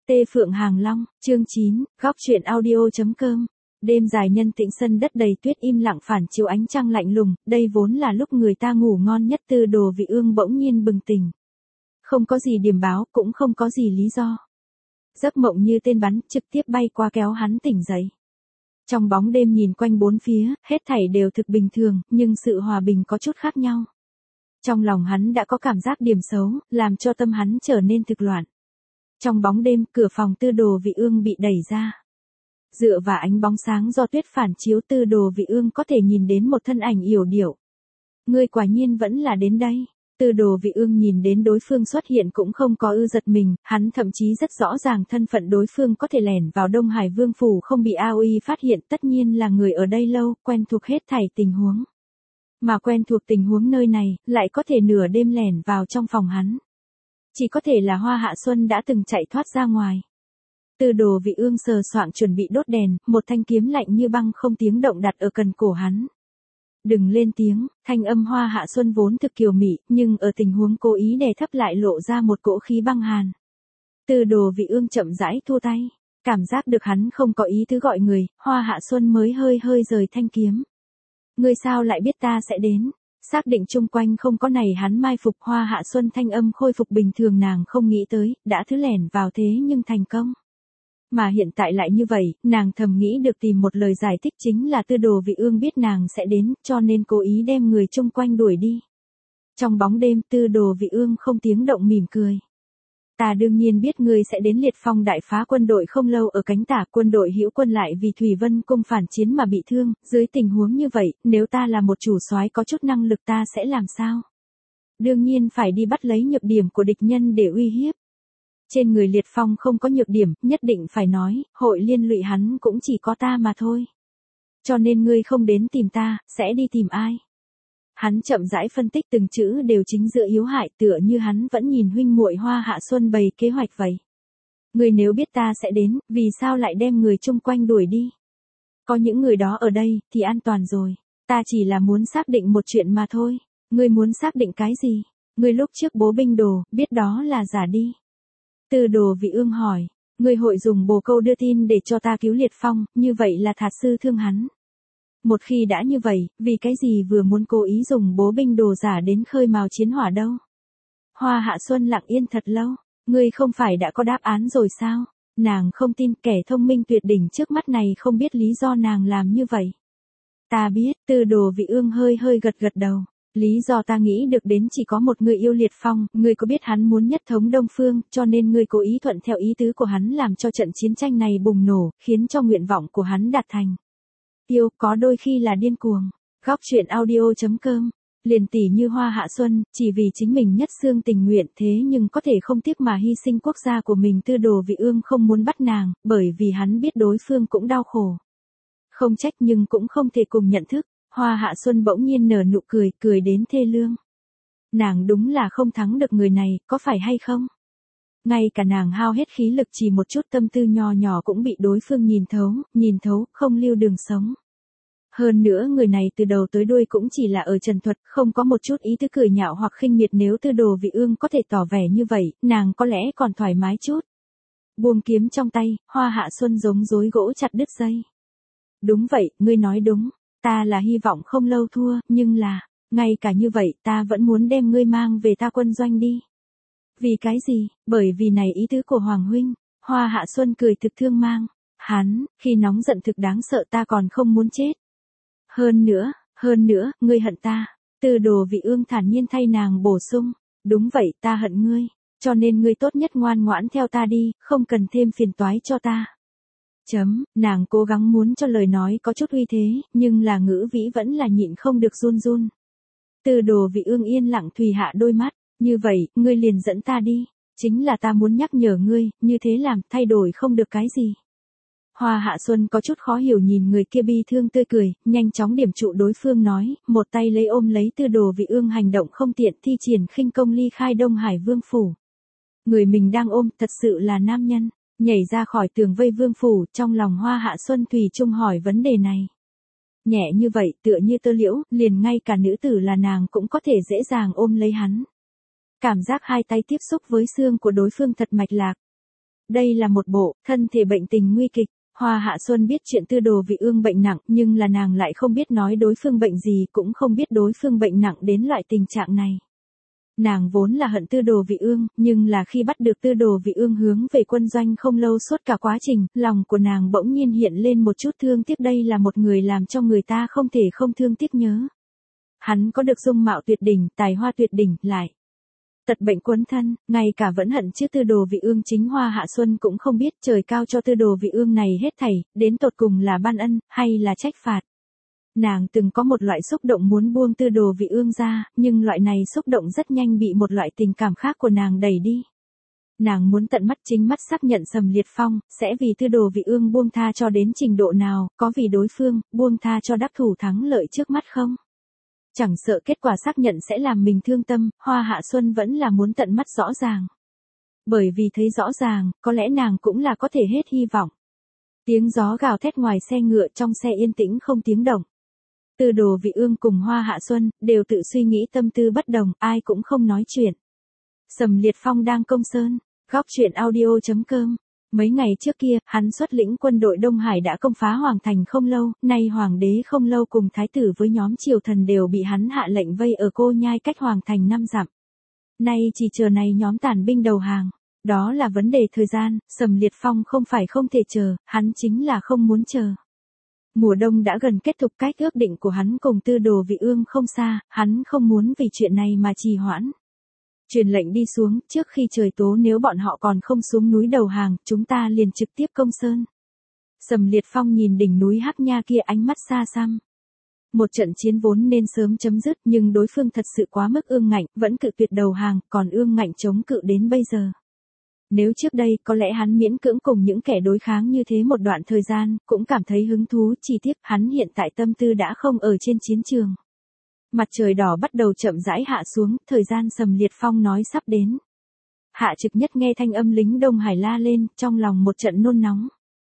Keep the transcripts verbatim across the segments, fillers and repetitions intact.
Tê Phượng Hàng Long, chương chín, góc truyện audio.com. Đêm dài nhân tĩnh sân đất đầy tuyết im lặng phản chiếu ánh trăng lạnh lùng, đây vốn là lúc người ta ngủ ngon nhất. Tư Đồ Vị Ương bỗng nhiên bừng tỉnh. Không có gì điểm báo, cũng không có gì lý do. Giấc mộng như tên bắn, trực tiếp bay qua kéo hắn tỉnh dậy. Trong bóng đêm nhìn quanh bốn phía, hết thảy đều thực bình thường, nhưng sự hòa bình có chút khác nhau. Trong lòng hắn đã có cảm giác điểm xấu, làm cho tâm hắn trở nên thực loạn. Trong bóng đêm, cửa phòng Tư Đồ Vị Ương bị đẩy ra. Dựa vào ánh bóng sáng do tuyết phản chiếu, Tư Đồ Vị Ương có thể nhìn đến một thân ảnh yểu điệu. Ngươi quả nhiên vẫn là đến đây. Tư Đồ Vị Ương nhìn đến đối phương xuất hiện cũng không có ư giật mình, hắn thậm chí rất rõ ràng thân phận đối phương, có thể lẻn vào Đông Hải Vương phủ không bị A Uy phát hiện, tất nhiên là người ở đây lâu, quen thuộc hết thảy tình huống. Mà quen thuộc tình huống nơi này, lại có thể nửa đêm lẻn vào trong phòng hắn. Chỉ có thể là Hoa Hạ Xuân đã từng chạy thoát ra ngoài. Tư Đồ Vị Ương sờ soạng chuẩn bị đốt đèn, một thanh kiếm lạnh như băng không tiếng động đặt ở cần cổ hắn. Đừng lên tiếng, thanh âm Hoa Hạ Xuân vốn thực kiều mị, nhưng ở tình huống cố ý đè thấp lại lộ ra một cỗ khí băng hàn. Tư Đồ Vị Ương chậm rãi thua tay, cảm giác được hắn không có ý tứ gọi người, Hoa Hạ Xuân mới hơi hơi rời thanh kiếm. Ngươi sao lại biết ta sẽ đến? Xác định chung quanh không có này hắn mai phục, Hoa Hạ Xuân thanh âm khôi phục bình thường, nàng không nghĩ tới, đã thứ lẻn vào thế nhưng thành công. Mà hiện tại lại như vậy, nàng thầm nghĩ được tìm một lời giải thích, chính là Tư Đồ Vị Ương biết nàng sẽ đến, cho nên cố ý đem người chung quanh đuổi đi. Trong bóng đêm, Tư Đồ Vị Ương không tiếng động mỉm cười. Ta đương nhiên biết ngươi sẽ đến. Liệt Phong đại phá quân đội không lâu ở cánh tả, quân đội Hữu Quân lại vì Thủy Vân cung phản chiến mà bị thương, dưới tình huống như vậy, nếu ta là một chủ soái có chút năng lực ta sẽ làm sao? Đương nhiên phải đi bắt lấy nhược điểm của địch nhân để uy hiếp. Trên người Liệt Phong không có nhược điểm, nhất định phải nói, hội liên lụy hắn cũng chỉ có ta mà thôi. Cho nên ngươi không đến tìm ta, sẽ đi tìm ai? Hắn chậm rãi phân tích từng chữ đều chính giữa yếu hại, tựa như hắn vẫn nhìn huynh muội Hoa Hạ Xuân bày kế hoạch vậy. Ngươi nếu biết ta sẽ đến, vì sao lại đem người chung quanh đuổi đi? Có những người đó ở đây, thì an toàn rồi. Ta chỉ là muốn xác định một chuyện mà thôi. Ngươi muốn xác định cái gì? Ngươi lúc trước bố binh đồ, biết đó là giả đi. Tư Đồ Vị Ương hỏi, ngươi hội dùng bồ câu đưa tin để cho ta cứu Liệt Phong, như vậy là thạt sư thương hắn. Một khi đã như vậy, vì cái gì vừa muốn cố ý dùng bố binh đồ giả đến khơi mào chiến hỏa đâu? Hoa Hạ Xuân lặng yên thật lâu, ngươi không phải đã có đáp án rồi sao? Nàng không tin, kẻ thông minh tuyệt đỉnh trước mắt này không biết lý do nàng làm như vậy. Ta biết, Tư Đồ Vị Ương hơi hơi gật gật đầu. Lý do ta nghĩ được đến chỉ có một, người yêu Liệt Phong, ngươi có biết hắn muốn nhất thống Đông Phương, cho nên ngươi cố ý thuận theo ý tứ của hắn làm cho trận chiến tranh này bùng nổ, khiến cho nguyện vọng của hắn đạt thành. Yêu, có đôi khi là điên cuồng. Góc truyện audio.com. Liền tỷ như Hoa Hạ Xuân, chỉ vì chính mình nhất xương tình nguyện, thế nhưng có thể không tiếc mà hy sinh quốc gia của mình. Tư Đồ Vị Ương không muốn bắt nàng, bởi vì hắn biết đối phương cũng đau khổ. Không trách nhưng cũng không thể cùng nhận thức. Hoa Hạ Xuân bỗng nhiên nở nụ cười, cười đến thê lương. Nàng đúng là không thắng được người này, có phải hay không? Ngay cả nàng hao hết khí lực chỉ một chút tâm tư nho nhỏ cũng bị đối phương nhìn thấu, nhìn thấu, không lưu đường sống. Hơn nữa người này từ đầu tới đuôi cũng chỉ là ở trần thuật, không có một chút ý tứ cười nhạo hoặc khinh miệt. Nếu Tư Đồ Vị Ương có thể tỏ vẻ như vậy, nàng có lẽ còn thoải mái chút. Buông kiếm trong tay, Hoa Hạ Xuân giống rối gỗ chặt đứt dây. Đúng vậy, ngươi nói đúng. Ta là hy vọng không lâu thua, nhưng là, ngay cả như vậy ta vẫn muốn đem ngươi mang về ta quân doanh đi. Vì cái gì? Bởi vì này ý tứ của Hoàng huynh. Hoa Hạ Xuân cười thực thương mang. Hắn, khi nóng giận thực đáng sợ, ta còn không muốn chết. Hơn nữa, hơn nữa, ngươi hận ta. Tư Đồ Vị Ương thản nhiên thay nàng bổ sung. Đúng vậy, ta hận ngươi. Cho nên ngươi tốt nhất ngoan ngoãn theo ta đi, không cần thêm phiền toái cho ta. Chấm, nàng cố gắng muốn cho lời nói có chút uy thế, nhưng là ngữ vĩ vẫn là nhịn không được run run. Tư Đồ Vị Ương yên lặng thùy hạ đôi mắt, như vậy, ngươi liền dẫn ta đi, chính là ta muốn nhắc nhở ngươi, như thế làm, thay đổi không được cái gì. Hoa Hạ Xuân có chút khó hiểu nhìn người kia bi thương tươi cười, nhanh chóng điểm trụ đối phương nói, một tay lấy ôm lấy Tư Đồ Vị Ương hành động không tiện, thi triển khinh công ly khai Đông Hải Vương phủ. Người mình đang ôm, thật sự là nam nhân. Nhảy ra khỏi tường vây vương phủ, trong lòng Hoa Hạ Xuân thủy chung hỏi vấn đề này. Nhẹ như vậy, tựa như tơ liễu, liền ngay cả nữ tử là nàng cũng có thể dễ dàng ôm lấy hắn. Cảm giác hai tay tiếp xúc với xương của đối phương thật mạch lạc. Đây là một bộ, thân thể bệnh tình nguy kịch. Hoa Hạ Xuân biết chuyện Tư Đồ Vị Ương bệnh nặng, nhưng là nàng lại không biết nói đối phương bệnh gì, cũng không biết đối phương bệnh nặng đến loại tình trạng này. Nàng vốn là hận Tư Đồ Vị Ương, nhưng là khi bắt được Tư Đồ Vị Ương hướng về quân doanh không lâu, suốt cả quá trình, lòng của nàng bỗng nhiên hiện lên một chút thương tiếc. Đây là một người làm cho người ta không thể không thương tiếc nhớ. Hắn có được dung mạo tuyệt đỉnh, tài hoa tuyệt đỉnh, lại tật bệnh quấn thân, ngay cả vẫn hận chứ Tư Đồ Vị Ương chính Hoa Hạ Xuân cũng không biết trời cao cho Tư Đồ Vị Ương này hết thảy, đến tột cùng là ban ân, hay là trách phạt. Nàng từng có một loại xúc động muốn buông Tư Đồ Vị Ương ra, nhưng loại này xúc động rất nhanh bị một loại tình cảm khác của nàng đẩy đi. Nàng muốn tận mắt chính mắt xác nhận Sầm Liệt Phong, sẽ vì Tư Đồ Vị Ương buông tha cho đến trình độ nào, có vì đối phương, buông tha cho đắc thủ thắng lợi trước mắt không? Chẳng sợ kết quả xác nhận sẽ làm mình thương tâm, Hoa Hạ Xuân vẫn là muốn tận mắt rõ ràng. Bởi vì thấy rõ ràng, có lẽ nàng cũng là có thể hết hy vọng. Tiếng gió gào thét ngoài xe ngựa, trong xe yên tĩnh không tiếng động. Tư Đồ Vị Ương cùng Hoa Hạ Xuân, đều tự suy nghĩ tâm tư bất đồng, ai cũng không nói chuyện. Sầm Liệt Phong đang công sơn, góc truyện audio chấm com. Mấy ngày trước kia, hắn xuất lĩnh quân đội Đông Hải đã công phá Hoàng Thành không lâu, nay Hoàng đế không lâu cùng Thái tử với nhóm triều thần đều bị hắn hạ lệnh vây ở Cô Nhai cách Hoàng Thành năm dặm. Nay chỉ chờ này nhóm tàn binh đầu hàng. Đó là vấn đề thời gian, Sầm Liệt Phong không phải không thể chờ, hắn chính là không muốn chờ. Mùa đông đã gần kết thúc, cách ước định của hắn cùng Tư Đồ Vị Ương không xa, hắn không muốn vì chuyện này mà trì hoãn. Truyền lệnh đi xuống, trước khi trời tố nếu bọn họ còn không xuống núi đầu hàng, chúng ta liền trực tiếp công sơn. Sầm Liệt Phong nhìn đỉnh núi Hắc Nha kia, ánh mắt xa xăm. Một trận chiến vốn nên sớm chấm dứt, nhưng đối phương thật sự quá mức ương ngạnh, vẫn cự tuyệt đầu hàng, còn ương ngạnh chống cự đến bây giờ. Nếu trước đây, có lẽ hắn miễn cưỡng cùng những kẻ đối kháng như thế một đoạn thời gian, cũng cảm thấy hứng thú, chi tiết, hắn hiện tại tâm tư đã không ở trên chiến trường. Mặt trời đỏ bắt đầu chậm rãi hạ xuống, thời gian Sầm Liệt Phong nói sắp đến. Hạ Trực Nhất nghe thanh âm lính Đông Hải la lên, trong lòng một trận nôn nóng.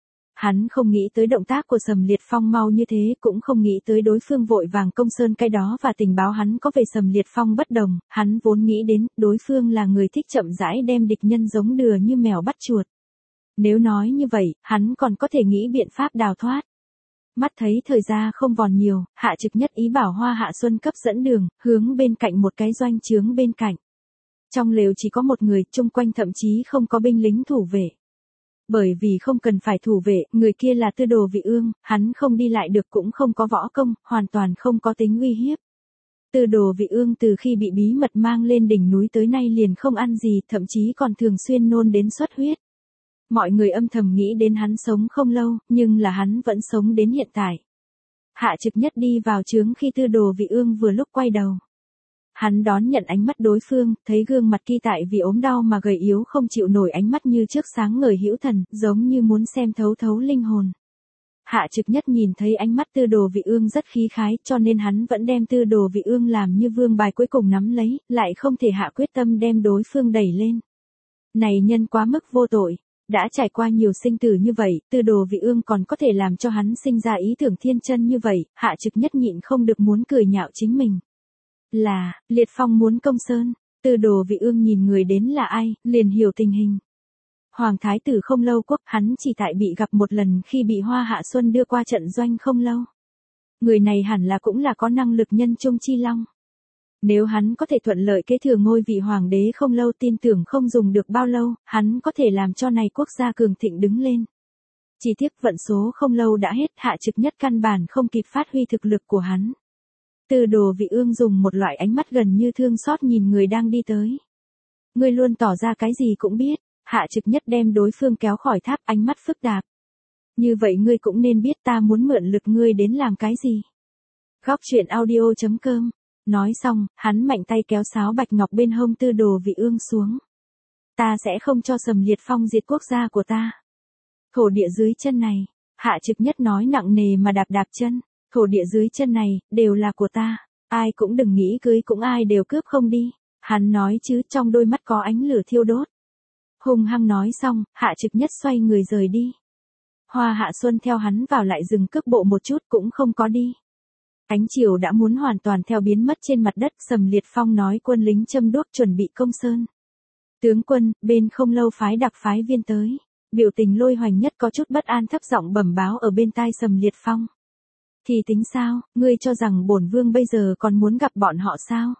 Hắn không nghĩ tới động tác của Sầm Liệt Phong mau như thế, cũng không nghĩ tới đối phương vội vàng công sơn cái đó, và tình báo hắn có về Sầm Liệt Phong bất đồng, hắn vốn nghĩ đến, đối phương là người thích chậm rãi đem địch nhân giống đừa như mèo bắt chuột. Nếu nói như vậy, hắn còn có thể nghĩ biện pháp đào thoát. Mắt thấy thời gian không còn nhiều, Hạ Trực Nhất ý bảo Hoa Hạ Xuân cấp dẫn đường, hướng bên cạnh một cái doanh trướng bên cạnh. Trong lều chỉ có một người, chung quanh thậm chí không có binh lính thủ vệ. Bởi vì không cần phải thủ vệ, người kia là Tư Đồ Vị Ương, hắn không đi lại được cũng không có võ công, hoàn toàn không có tính uy hiếp. Tư Đồ Vị Ương từ khi bị bí mật mang lên đỉnh núi tới nay liền không ăn gì, thậm chí còn thường xuyên nôn đến xuất huyết. Mọi người âm thầm nghĩ đến hắn sống không lâu, nhưng là hắn vẫn sống đến hiện tại. Hạ Trực Nhất đi vào trướng khi Tư Đồ Vị Ương vừa lúc quay đầu. Hắn đón nhận ánh mắt đối phương, thấy gương mặt kia tại vì ốm đau mà gầy yếu không chịu nổi ánh mắt như trước sáng ngời hữu thần, giống như muốn xem thấu thấu linh hồn. Hạ Trực Nhất nhìn thấy ánh mắt Tư Đồ Vị Ương rất khí khái, cho nên hắn vẫn đem Tư Đồ Vị Ương làm như vương bài cuối cùng nắm lấy, lại không thể hạ quyết tâm đem đối phương đẩy lên. Này nhân quá mức vô tội. Đã trải qua nhiều sinh tử như vậy, Tư Đồ Vị Ương còn có thể làm cho hắn sinh ra ý tưởng thiên chân như vậy, Hạ Trực Nhất nhịn không được muốn cười nhạo chính mình. Là, Liệt Phong muốn công sơn, Tư Đồ Vị Ương nhìn người đến là ai, liền hiểu tình hình. Hoàng Thái tử không lâu quốc, hắn chỉ tại bị gặp một lần khi bị Hoa Hạ Xuân đưa qua trận doanh không lâu. Người này hẳn là cũng là có năng lực nhân trung chi long. Nếu hắn có thể thuận lợi kế thừa ngôi vị hoàng đế không lâu, tin tưởng không dùng được bao lâu, hắn có thể làm cho này quốc gia cường thịnh đứng lên. Chỉ tiếc vận số không lâu đã hết, Hạ Trực Nhất căn bản không kịp phát huy thực lực của hắn. Tư Đồ Vị Ương dùng một loại ánh mắt gần như thương xót nhìn người đang đi tới. Ngươi luôn tỏ ra cái gì cũng biết, Hạ Trực Nhất đem đối phương kéo khỏi tháp, ánh mắt phức tạp. Như vậy ngươi cũng nên biết ta muốn mượn lực ngươi đến làm cái gì. Góc truyện audio chấm com. Nói xong, hắn mạnh tay kéo sáo bạch ngọc bên hông Tư Đồ Vị Ương xuống. Ta sẽ không cho Sầm Liệt Phong diệt quốc gia của ta. Thổ địa dưới chân này, Hạ Trực Nhất nói nặng nề mà đạp đạp chân, thổ địa dưới chân này, đều là của ta, ai cũng đừng nghĩ cưới cũng ai đều cướp không đi. Hắn nói chứ trong đôi mắt có ánh lửa thiêu đốt. Hung hăng nói xong, Hạ Trực Nhất xoay người rời đi. Hoa Hạ Xuân theo hắn vào lại dừng cước bộ một chút cũng không có đi. Ánh chiều đã muốn hoàn toàn theo biến mất trên mặt đất, Sầm Liệt Phong nói quân lính châm đuốc chuẩn bị công sơn. Tướng quân, bên không lâu phái đặc phái viên tới. Biểu tình Lôi Hoành Nhất có chút bất an thấp giọng bẩm báo ở bên tai Sầm Liệt Phong. Thì tính sao, ngươi cho rằng bổn vương bây giờ còn muốn gặp bọn họ sao?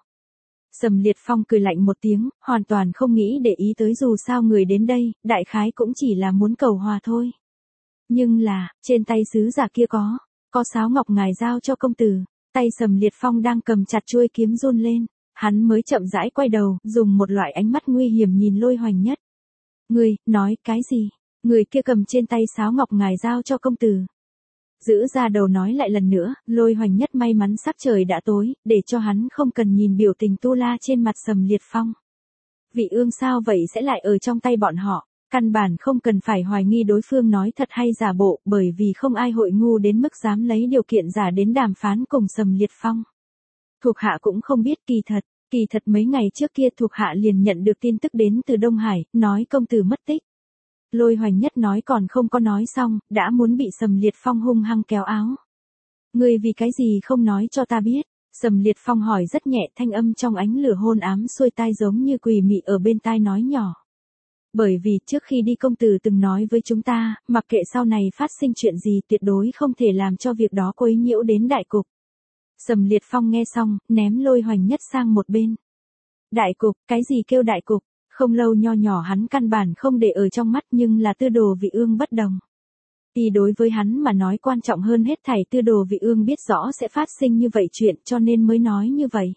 Sầm Liệt Phong cười lạnh một tiếng, hoàn toàn không nghĩ để ý tới dù sao người đến đây, đại khái cũng chỉ là muốn cầu hòa thôi. Nhưng là, trên tay sứ giả kia có, có sáo ngọc ngài giao cho công tử, tay Sầm Liệt Phong đang cầm chặt chuôi kiếm run lên, hắn mới chậm rãi quay đầu, dùng một loại ánh mắt nguy hiểm nhìn Lôi Hoành Nhất. Ngươi, nói cái gì? Người kia cầm trên tay sáo ngọc ngài giao cho công tử. Giữ ra đầu nói lại lần nữa, Lôi Hoành Nhất may mắn sắc trời đã tối, để cho hắn không cần nhìn biểu tình tu la trên mặt Sầm Liệt Phong. Vị ương sao vậy sẽ lại ở trong tay bọn họ, căn bản không cần phải hoài nghi đối phương nói thật hay giả bộ, bởi vì không ai hội ngu đến mức dám lấy điều kiện giả đến đàm phán cùng Sầm Liệt Phong. Thuộc hạ cũng không biết kỳ thật, kỳ thật mấy ngày trước kia thuộc hạ liền nhận được tin tức đến từ Đông Hải, nói công tử mất tích. Lôi Hoành Nhất nói còn không có nói xong, đã muốn bị Sầm Liệt Phong hung hăng kéo áo. Ngươi vì cái gì không nói cho ta biết? Sầm Liệt Phong hỏi rất nhẹ, thanh âm trong ánh lửa hôn ám xuôi tai giống như quỷ mị ở bên tai nói nhỏ. Bởi vì trước khi đi công tử từng nói với chúng ta, mặc kệ sau này phát sinh chuyện gì tuyệt đối không thể làm cho việc đó quấy nhiễu đến đại cục. Sầm Liệt Phong nghe xong, ném Lôi Hoành Nhất sang một bên. Đại cục, cái gì kêu đại cục? Không lâu nho nhỏ hắn căn bản không để ở trong mắt, nhưng là Tư Đồ Vị Ương bất đồng. Thì đối với hắn mà nói quan trọng hơn hết thảy, Tư Đồ Vị Ương biết rõ sẽ phát sinh như vậy chuyện cho nên mới nói như vậy.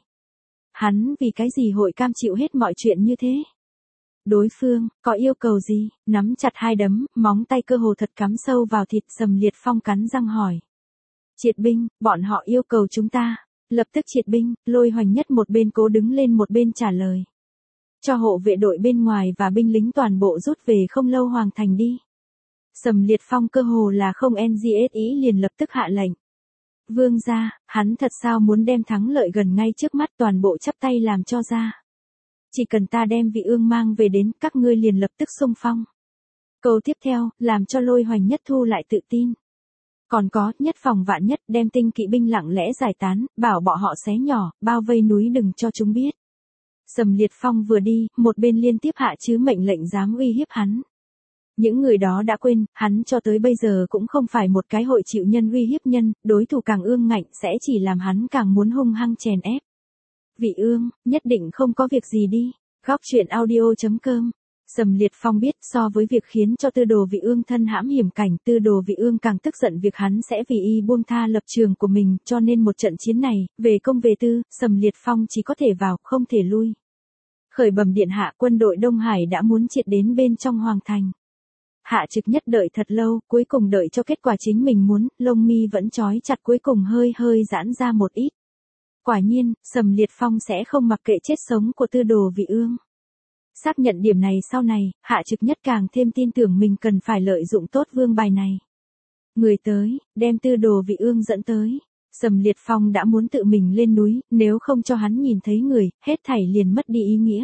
Hắn vì cái gì hội cam chịu hết mọi chuyện như thế? Đối phương, có yêu cầu gì? Nắm chặt hai đấm, móng tay cơ hồ thật cắm sâu vào thịt, Sầm Liệt Phong cắn răng hỏi. Triệt binh, bọn họ yêu cầu chúng ta. Lập tức triệt binh, Lôi Hoành Nhất một bên cố đứng lên một bên trả lời. Cho hộ vệ đội bên ngoài và binh lính toàn bộ rút về không lâu hoàng thành đi. Sầm Liệt Phong cơ hồ là không en giê ét ý liền lập tức hạ lệnh. Vương gia, hắn thật sao muốn đem thắng lợi gần ngay trước mắt, toàn bộ chắp tay làm cho ra. Chỉ cần ta đem Vị Ương mang về đến, các ngươi liền lập tức xung phong. Câu tiếp theo, làm cho Lôi Hoành Nhất thu lại tự tin. Còn có, nhất phòng vạn nhất, đem tinh kỵ binh lặng lẽ giải tán, bảo bọn họ xé nhỏ, bao vây núi đừng cho chúng biết. Sầm Liệt Phong vừa đi, một bên liên tiếp hạ chứ mệnh lệnh dám uy hiếp hắn. Những người đó đã quên, hắn cho tới bây giờ cũng không phải một cái hội chịu nhân uy hiếp nhân, đối thủ càng ương ngạnh sẽ chỉ làm hắn càng muốn hung hăng chèn ép. Vị Ương, nhất định không có việc gì đi. Góc truyện audio chấm com. Sầm Liệt Phong biết so với việc khiến cho Tư Đồ Vị Ương thân hãm hiểm cảnh, Tư Đồ Vị Ương càng tức giận việc hắn sẽ vì y buông tha lập trường của mình, cho nên một trận chiến này, về công về tư, Sầm Liệt Phong chỉ có thể vào, không thể lui. Khởi bẩm điện hạ, quân đội Đông Hải đã muốn triệt đến bên trong hoàng thành. Hạ Trực Nhất đợi thật lâu, cuối cùng đợi cho kết quả chính mình muốn, lông mi vẫn trói chặt cuối cùng hơi hơi giãn ra một ít. Quả nhiên, Sầm Liệt Phong sẽ không mặc kệ chết sống của Tư Đồ Vị Ương. Xác nhận điểm này sau này, Hạ Trực Nhất càng thêm tin tưởng mình cần phải lợi dụng tốt vương bài này. Người tới, đem Tư Đồ Vị Ương dẫn tới. Sầm Liệt Phong đã muốn tự mình lên núi, nếu không cho hắn nhìn thấy người, hết thảy liền mất đi ý nghĩa.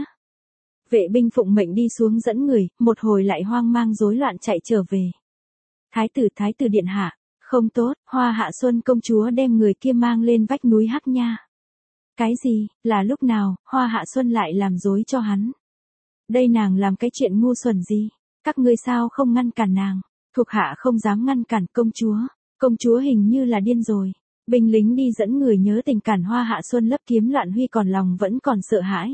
Vệ binh phụng mệnh đi xuống dẫn người, một hồi lại hoang mang rối loạn chạy trở về. Thái tử Thái tử điện hạ, không tốt, Hoa Hạ Xuân công chúa đem người kia mang lên vách núi Hắc Nha. Cái gì, là lúc nào, Hoa Hạ Xuân lại làm dối cho hắn? Đây nàng làm cái chuyện ngu xuẩn gì? Các ngươi sao không ngăn cản nàng? Thuộc hạ không dám ngăn cản công chúa. Công chúa hình như là điên rồi. Binh lính đi dẫn người nhớ tình cản Hoa Hạ Xuân lấp kiếm loạn huy còn lòng vẫn còn sợ hãi.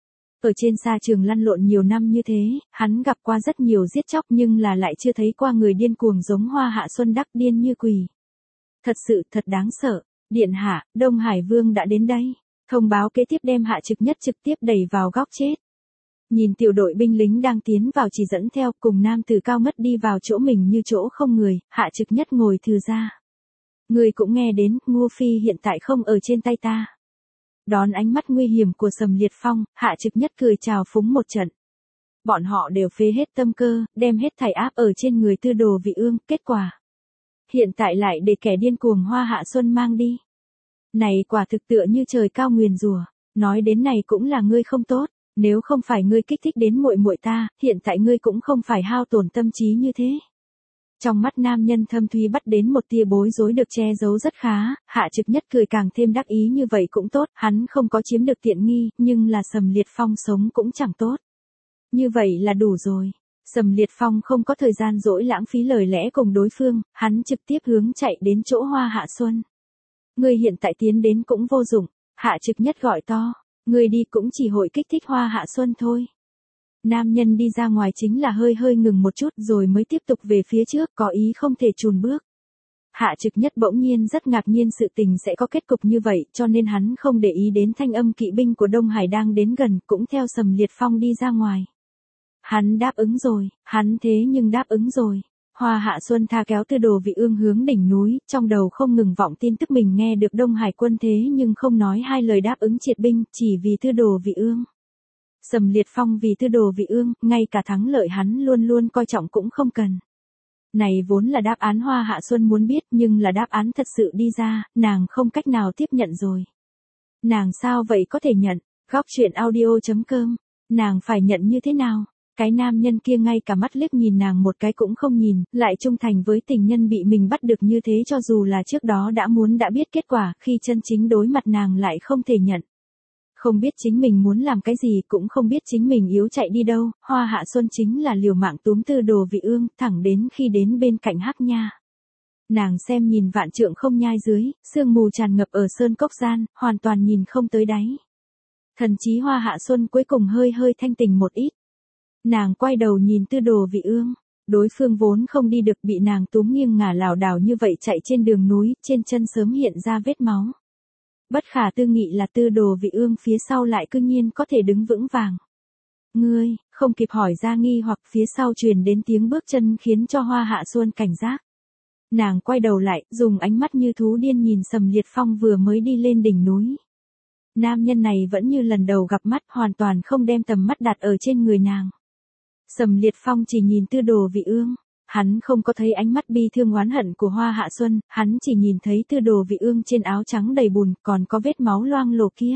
Ở trên sa trường lăn lộn nhiều năm như thế, hắn gặp qua rất nhiều giết chóc nhưng là lại chưa thấy qua người điên cuồng giống Hoa Hạ Xuân đắc điên như quỷ. Thật sự thật đáng sợ. Điện hạ, Đông Hải Vương đã đến đây. Thông báo kế tiếp đem Hạ Trực Nhất trực tiếp đẩy vào góc chết. Nhìn tiểu đội binh lính đang tiến vào chỉ dẫn theo cùng nam tử cao mất đi vào chỗ mình như chỗ không người, Hạ Trực Nhất ngồi thư ra. Người cũng nghe đến, Ngô Phi hiện tại không ở trên tay ta. Đón ánh mắt nguy hiểm của Sầm Liệt Phong, Hạ Trực Nhất cười chào phúng một trận. Bọn họ đều phế hết tâm cơ, đem hết thảy áp ở trên người Tư Đồ Vị Ương, kết quả. Hiện tại lại để kẻ điên cuồng Hoa Hạ Xuân mang đi. Này quả thực tựa như trời cao nguyền rủa, nói đến này cũng là ngươi không tốt, nếu không phải ngươi kích thích đến muội muội ta, hiện tại ngươi cũng không phải hao tổn tâm trí như thế. Trong mắt nam nhân thâm thúy bắt đến một tia bối rối được che giấu rất khá, Hạ Trực Nhất cười càng thêm đắc ý như vậy cũng tốt, hắn không có chiếm được tiện nghi, nhưng là Sầm Liệt Phong sống cũng chẳng tốt. Như vậy là đủ rồi. Sầm Liệt Phong không có thời gian dỗi lãng phí lời lẽ cùng đối phương, hắn trực tiếp hướng chạy đến chỗ Hoa Hạ Xuân. Ngươi hiện tại tiến đến cũng vô dụng, Hạ Trực Nhất gọi to, ngươi đi cũng chỉ hội kích thích Hoa Hạ Xuân thôi. Nam nhân đi ra ngoài chính là hơi hơi ngừng một chút rồi mới tiếp tục về phía trước, có ý không thể chùn bước. Hạ Trực Nhất bỗng nhiên rất ngạc nhiên sự tình sẽ có kết cục như vậy, cho nên hắn không để ý đến thanh âm kỵ binh của Đông Hải đang đến gần, cũng theo Sầm Liệt Phong đi ra ngoài. Hắn đáp ứng rồi, hắn thế nhưng đáp ứng rồi. Hoa Hạ Xuân tha kéo Tư Đồ Vị Ương hướng đỉnh núi, trong đầu không ngừng vọng tin tức mình nghe được Đông Hải quân thế nhưng không nói hai lời đáp ứng triệt binh, chỉ vì Tư Đồ Vị Ương. Sầm Liệt Phong vì Tư Đồ Vị Ương, ngay cả thắng lợi hắn luôn luôn coi trọng cũng không cần. Này vốn là đáp án Hoa Hạ Xuân muốn biết, nhưng là đáp án thật sự đi ra, nàng không cách nào tiếp nhận rồi. Nàng sao vậy có thể nhận? Góc truyện audio chấm com. Nàng phải nhận như thế nào? Cái nam nhân kia ngay cả mắt liếc nhìn nàng một cái cũng không nhìn, lại trung thành với tình nhân bị mình bắt được như thế, cho dù là trước đó đã muốn đã biết kết quả, khi chân chính đối mặt nàng lại không thể nhận. Không biết chính mình muốn làm cái gì, cũng không biết chính mình yếu chạy đi đâu, Hoa Hạ Xuân chính là liều mạng túm Tư Đồ Vị Ương, thẳng đến khi đến bên cạnh Hắc Nha. Nàng xem nhìn vạn trượng không nhai dưới, sương mù tràn ngập ở sơn cốc gian, hoàn toàn nhìn không tới đáy. Thần chí Hoa Hạ Xuân cuối cùng hơi hơi thanh tình một ít. Nàng quay đầu nhìn Tư Đồ Vị Ương, đối phương vốn không đi được, bị nàng túm nghiêng ngả lảo đảo như vậy chạy trên đường núi, trên chân sớm hiện ra vết máu. Bất khả tư nghị là Tư Đồ Vị Ương phía sau lại cư nhiên có thể đứng vững vàng. Ngươi, không kịp hỏi ra nghi hoặc, phía sau truyền đến tiếng bước chân khiến cho Hoa Hạ Xuân cảnh giác. Nàng quay đầu lại, dùng ánh mắt như thú điên nhìn Sầm Liệt Phong vừa mới đi lên đỉnh núi. Nam nhân này vẫn như lần đầu gặp mắt, hoàn toàn không đem tầm mắt đặt ở trên người nàng. Sầm Liệt Phong chỉ nhìn Tư Đồ Vị Ương. Hắn không có thấy ánh mắt bi thương oán hận của Hoa Hạ Xuân, hắn chỉ nhìn thấy Tư Đồ Vị Ương trên áo trắng đầy bùn, còn có vết máu loang lổ kia.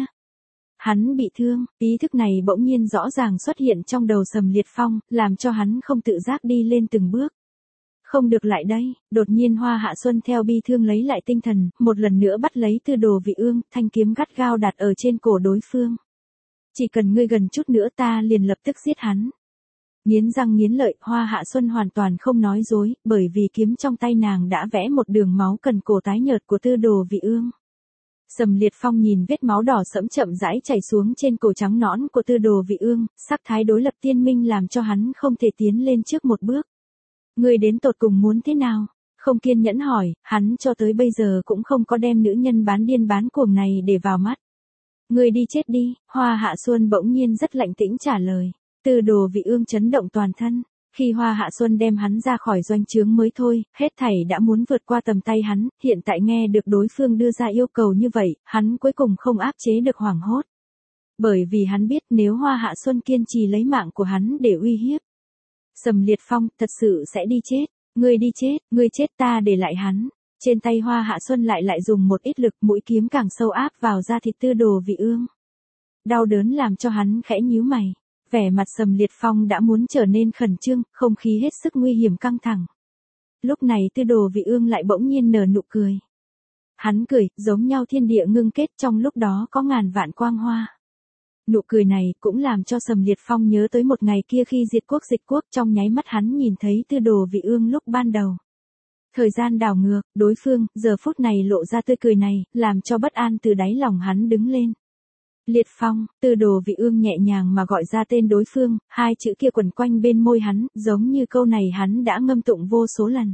Hắn bị thương, ý thức này bỗng nhiên rõ ràng xuất hiện trong đầu Sầm Liệt Phong, làm cho hắn không tự giác đi lên từng bước. Không được lại đây, đột nhiên Hoa Hạ Xuân theo bi thương lấy lại tinh thần, một lần nữa bắt lấy Tư Đồ Vị Ương, thanh kiếm gắt gao đặt ở trên cổ đối phương. Chỉ cần ngươi gần chút nữa ta liền lập tức giết hắn. Nghiến răng nghiến lợi, Hoa Hạ Xuân hoàn toàn không nói dối, bởi vì kiếm trong tay nàng đã vẽ một đường máu cần cổ tái nhợt của Tư Đồ Vị Ương. Sầm Liệt Phong nhìn vết máu đỏ sẫm chậm rãi chảy xuống trên cổ trắng nõn của Tư Đồ Vị Ương, sắc thái đối lập tiên minh làm cho hắn không thể tiến lên trước một bước. Ngươi đến tột cùng muốn thế nào? Không kiên nhẫn hỏi, hắn cho tới bây giờ cũng không có đem nữ nhân bán điên bán cuồng này để vào mắt. Ngươi đi chết đi, Hoa Hạ Xuân bỗng nhiên rất lạnh tĩnh trả lời. Tư Đồ Vị Ương chấn động toàn thân, khi Hoa Hạ Xuân đem hắn ra khỏi doanh trướng mới thôi, hết thảy đã muốn vượt qua tầm tay hắn, hiện tại nghe được đối phương đưa ra yêu cầu như vậy, hắn cuối cùng không áp chế được hoảng hốt. Bởi vì hắn biết nếu Hoa Hạ Xuân kiên trì lấy mạng của hắn để uy hiếp. Sầm Liệt Phong thật sự sẽ đi chết, ngươi đi chết, ngươi chết ta để lại hắn. Trên tay Hoa Hạ Xuân lại lại dùng một ít lực, mũi kiếm càng sâu áp vào da thịt Tư Đồ Vị Ương. Đau đớn làm cho hắn khẽ nhíu mày. Vẻ mặt Sầm Liệt Phong đã muốn trở nên khẩn trương, không khí hết sức nguy hiểm căng thẳng. Lúc này Tư Đồ Vị Ương lại bỗng nhiên nở nụ cười. Hắn cười, giống nhau thiên địa ngưng kết, trong lúc đó có ngàn vạn quang hoa. Nụ cười này cũng làm cho Sầm Liệt Phong nhớ tới một ngày kia khi diệt quốc dịch quốc, trong nháy mắt hắn nhìn thấy Tư Đồ Vị Ương lúc ban đầu. Thời gian đảo ngược, đối phương, giờ phút này lộ ra tươi cười này, làm cho bất an từ đáy lòng hắn đứng lên. Liệt Phong, Tư Đồ Vị Ương nhẹ nhàng mà gọi ra tên đối phương, hai chữ kia quẩn quanh bên môi hắn, giống như câu này hắn đã ngâm tụng vô số lần.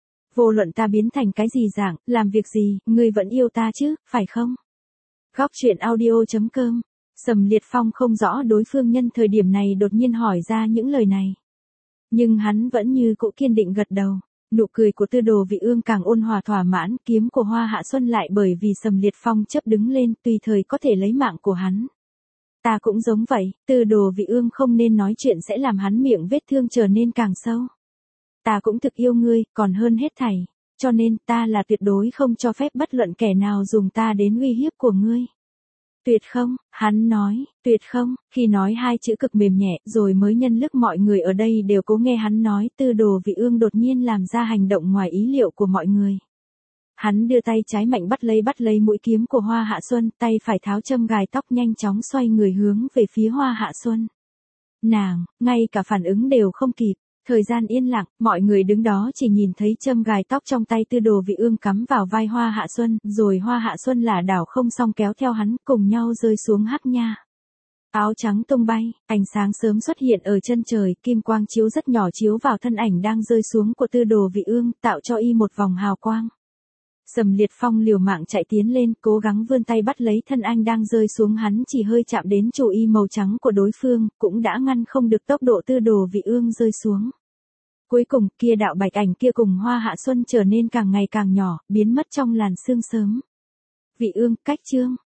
Vô luận ta biến thành cái gì dạng, làm việc gì, ngươi vẫn yêu ta chứ, phải không? Góc truyện audio chấm com. Sầm Liệt Phong không rõ đối phương nhân thời điểm này đột nhiên hỏi ra những lời này. Nhưng hắn vẫn như cũ kiên định gật đầu. Nụ cười của Tư Đồ Vị Ương càng ôn hòa thỏa mãn, kiếm của Hoa Hạ Xuân lại bởi vì Sầm Liệt Phong chấp đứng lên, tùy thời có thể lấy mạng của hắn. Ta cũng giống vậy, Tư Đồ Vị Ương không nên nói chuyện sẽ làm hắn miệng vết thương trở nên càng sâu. Ta cũng thực yêu ngươi, còn hơn hết thảy, cho nên ta là tuyệt đối không cho phép bất luận kẻ nào dùng ta đến uy hiếp của ngươi. Tuyệt không, hắn nói, tuyệt không, khi nói hai chữ cực mềm nhẹ rồi mới nhân lúc mọi người ở đây đều cố nghe hắn nói, Tư Đồ Vị Ương đột nhiên làm ra hành động ngoài ý liệu của mọi người. Hắn đưa tay trái mạnh bắt lấy bắt lấy mũi kiếm của Hoa Hạ Xuân, tay phải tháo châm gài tóc nhanh chóng xoay người hướng về phía Hoa Hạ Xuân. Nàng, ngay cả phản ứng đều không kịp, Thời gian yên lặng, mọi người đứng đó chỉ nhìn thấy châm gài tóc trong tay Tư Đồ Vị Ương cắm vào vai Hoa Hạ Xuân, rồi Hoa Hạ Xuân lả đảo không xong kéo theo hắn, cùng nhau rơi xuống Hắc Nha. Áo trắng tung bay, ánh sáng sớm xuất hiện ở chân trời, kim quang chiếu rất nhỏ chiếu vào thân ảnh đang rơi xuống của Tư Đồ Vị Ương, tạo cho y một vòng hào quang. Sầm Liệt Phong liều mạng chạy tiến lên, cố gắng vươn tay bắt lấy thân anh đang rơi xuống, hắn chỉ hơi chạm đến chủ y màu trắng của đối phương, cũng đã ngăn không được tốc độ Tư Đồ Vị Ương rơi xuống. Cuối cùng, kia đạo bạch ảnh kia cùng Hoa Hạ Xuân trở nên càng ngày càng nhỏ, biến mất trong làn sương sớm. Vị Ương, cách chương.